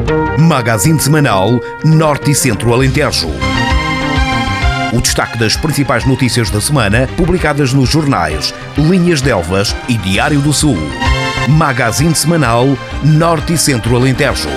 Magazine semanal Norte e Centro Alentejo. O destaque das principais notícias da semana publicadas nos jornais Linhas de Elvas e Diário do Sul. Magazine semanal Norte e Centro Alentejo.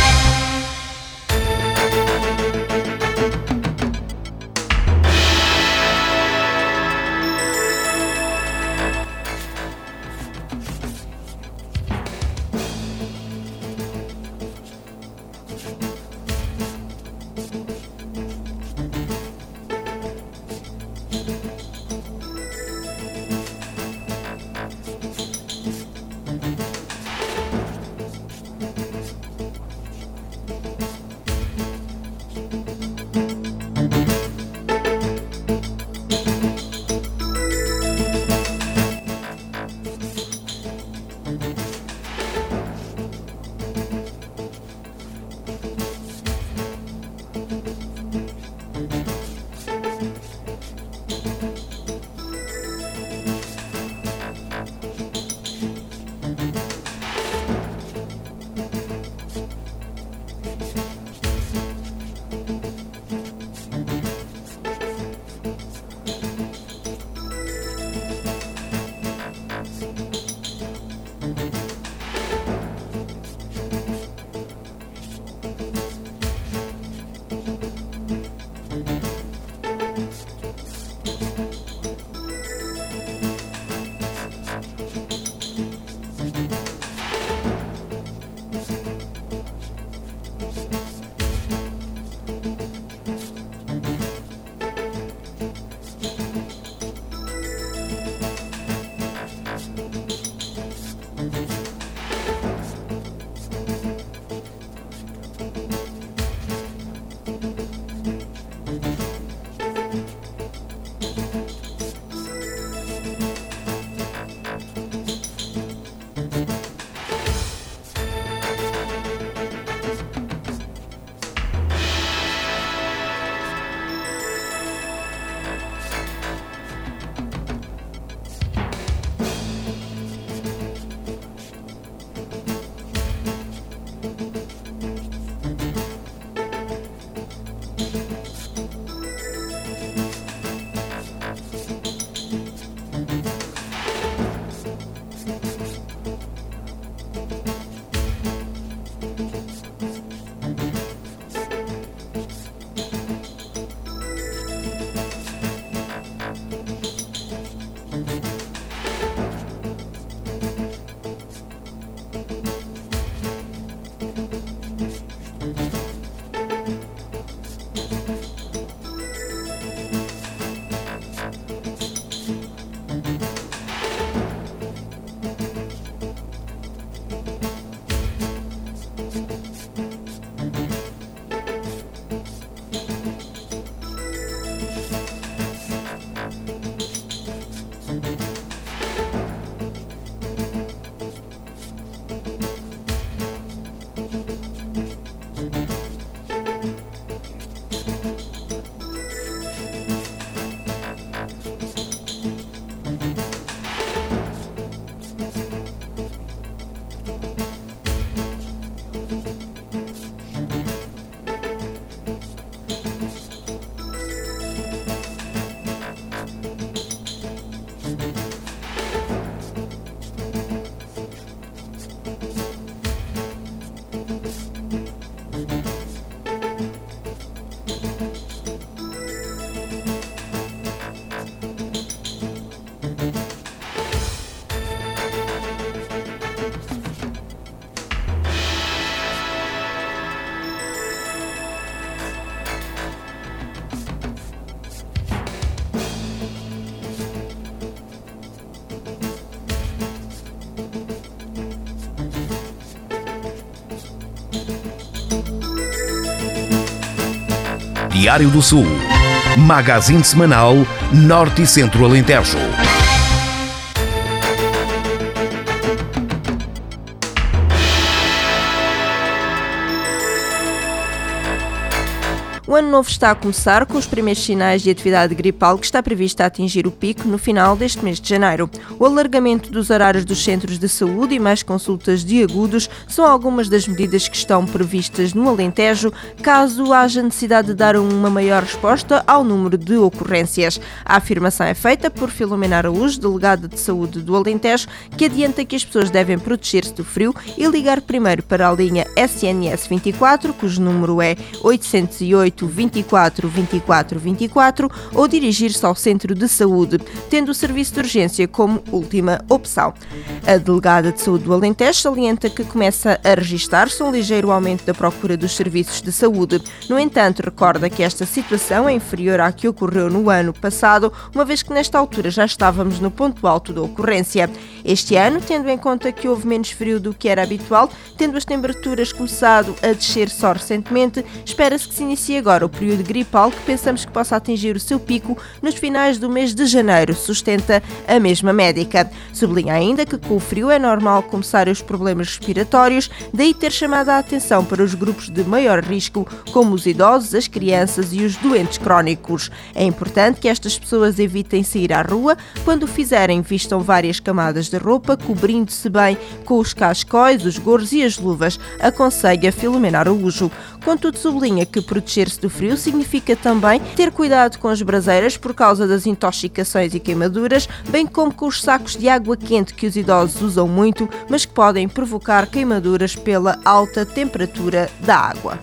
Diário do Sul. Magazine semanal Norte e Centro Alentejo. O ano novo está a começar com os primeiros sinais de atividade gripal que está prevista atingir o pico no final deste mês de janeiro. O alargamento dos horários dos centros de saúde e mais consultas de agudos são algumas das medidas que estão previstas no Alentejo, caso haja necessidade de dar uma maior resposta ao número de ocorrências. A afirmação é feita por Filomena Araújo, delegada de saúde do Alentejo, que adianta que as pessoas devem proteger-se do frio e ligar primeiro para a linha SNS 24, cujo número é 808 24 24 24, ou dirigir-se ao centro de saúde, tendo o serviço de urgência como última opção. A delegada de saúde do Alentejo salienta que começa a registrar-se um ligeiro aumento da procura dos serviços de saúde. No entanto, recorda que esta situação é inferior à que ocorreu no ano passado, uma vez que nesta altura já estávamos no ponto alto da ocorrência. Este ano, tendo em conta que houve menos frio do que era habitual, tendo as temperaturas começado a descer só recentemente, espera-se que se inicie agora o período gripal, que pensamos que possa atingir o seu pico nos finais do mês de janeiro, sustenta a mesma médica. Sublinha ainda que com o frio é normal começarem os problemas respiratórios, daí ter chamado a atenção para os grupos de maior risco, como os idosos, as crianças e os doentes crónicos. É importante que estas pessoas evitem sair à rua. Quando o fizerem, vistam várias camadas de roupa, cobrindo-se bem com os cascóis, os gorros e as luvas, aconselha Filomena Araújo. Contudo, sublinha que proteger-se do frio significa também ter cuidado com as braseiras por causa das intoxicações e queimaduras, bem como com os sacos de água quente que os idosos usam muito, mas que podem provocar queimaduras pela alta temperatura da água.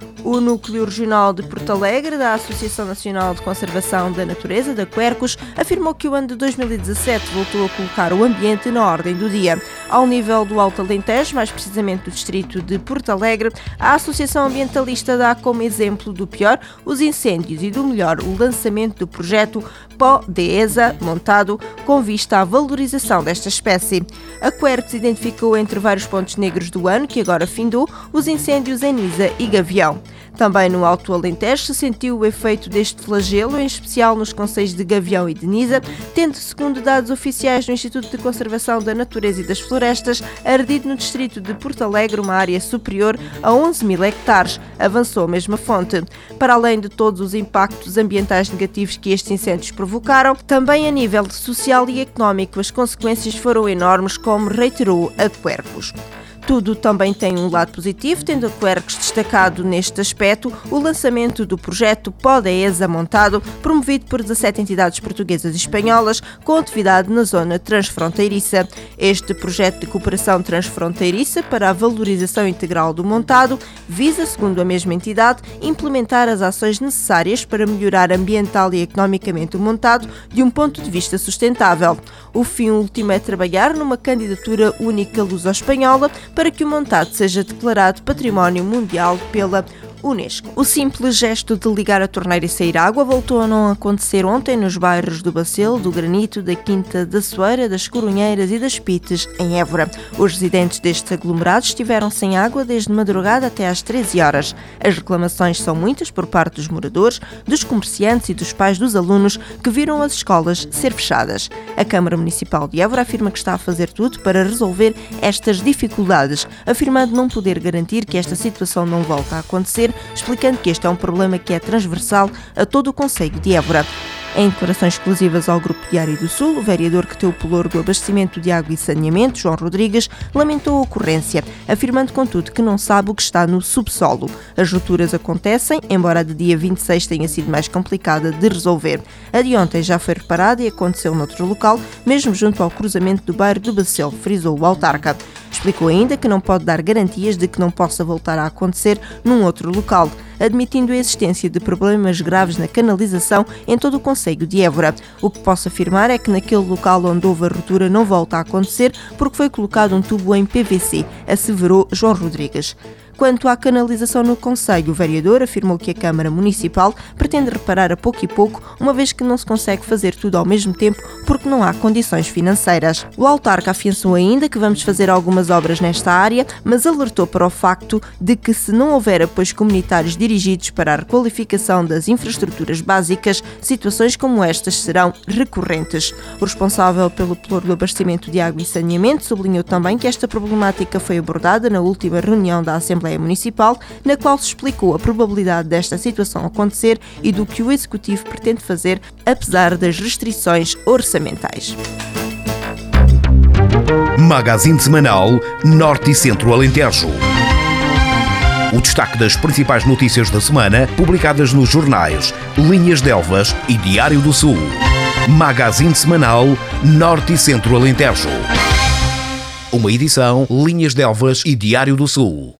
O Núcleo Regional de Porto Alegre, da Associação Nacional de Conservação da Natureza, da Quercus, afirmou que o ano de 2017 voltou a colocar o ambiente na ordem do dia. Ao nível do Alto Alentejo, mais precisamente do distrito de Porto Alegre, a Associação Ambientalista dá como exemplo do pior os incêndios e do melhor o lançamento do projeto Pó-DESA, montado com vista à valorização desta espécie. A Quercus identificou entre vários pontos negros do ano, que agora findou, os incêndios em Nisa e Gavião. Também no Alto Alentejo se sentiu o efeito deste flagelo, em especial nos concelhos de Gavião e de Nisa, tendo, segundo dados oficiais do Instituto de Conservação da Natureza e das Florestas, ardido no distrito de Porto Alegre uma área superior a 11.000 hectares, avançou a mesma fonte. Para além de todos os impactos ambientais negativos que estes incêndios provocaram, também a nível social e económico as consequências foram enormes, como reiterou a Quercus. Tudo também tem um lado positivo, tendo a Quercus destacado neste aspecto o lançamento do projeto Pó-DESA montado, promovido por 17 entidades portuguesas e espanholas, com atividade na zona transfronteiriça. Este projeto de cooperação transfronteiriça para a valorização integral do montado visa, segundo a mesma entidade, implementar as ações necessárias para melhorar ambiental e economicamente o montado de um ponto de vista sustentável. O fim último é trabalhar numa candidatura única luso-espanhola para que o montado seja declarado Património Mundial pela Unesco. O simples gesto de ligar a torneira e sair água voltou a não acontecer ontem nos bairros do Bacelo, do Granito, da Quinta da Soeira, das Corunheiras e das Pites, em Évora. Os residentes destes aglomerados estiveram sem água desde madrugada até às 13 horas. As reclamações são muitas por parte dos moradores, dos comerciantes e dos pais dos alunos que viram as escolas ser fechadas. A Câmara Municipal de Évora afirma que está a fazer tudo para resolver estas dificuldades, afirmando não poder garantir que esta situação não volte a acontecer, explicando que este é um problema que é transversal a todo o concelho de Évora. Em declarações exclusivas ao Grupo Diário do Sul, o vereador que tem o pelouro do abastecimento de água e saneamento, João Rodrigues, lamentou a ocorrência, afirmando contudo que não sabe o que está no subsolo. As rupturas acontecem, embora a de dia 26 tenha sido mais complicada de resolver. A de ontem já foi reparada e aconteceu noutro local, mesmo junto ao cruzamento do bairro do Bacelo, frisou o autarca. Explicou ainda que não pode dar garantias de que não possa voltar a acontecer num outro local, admitindo a existência de problemas graves na canalização em todo o concelho de Évora. O que posso afirmar é que naquele local onde houve a ruptura não volta a acontecer porque foi colocado um tubo em PVC, asseverou João Rodrigues. Quanto à canalização no concelho, o vereador afirmou que a Câmara Municipal pretende reparar a pouco e pouco, uma vez que não se consegue fazer tudo ao mesmo tempo porque não há condições financeiras. O autarca afiançou ainda que vamos fazer algumas obras nesta área, mas alertou para o facto de que se não houver apoios comunitários dirigidos para a requalificação das infraestruturas básicas, situações como estas serão recorrentes. O responsável pelo Ploro do Abastecimento de Água e Saneamento sublinhou também que esta problemática foi abordada na última reunião da Assembleia Municipal, na qual se explicou a probabilidade desta situação acontecer e do que o Executivo pretende fazer, apesar das restrições orçamentais. Magazine semanal Norte e Centro Alentejo. O destaque das principais notícias da semana, publicadas nos jornais Linhas de Elvas e Diário do Sul. Magazine semanal Norte e Centro Alentejo. Uma edição Linhas de Elvas e Diário do Sul.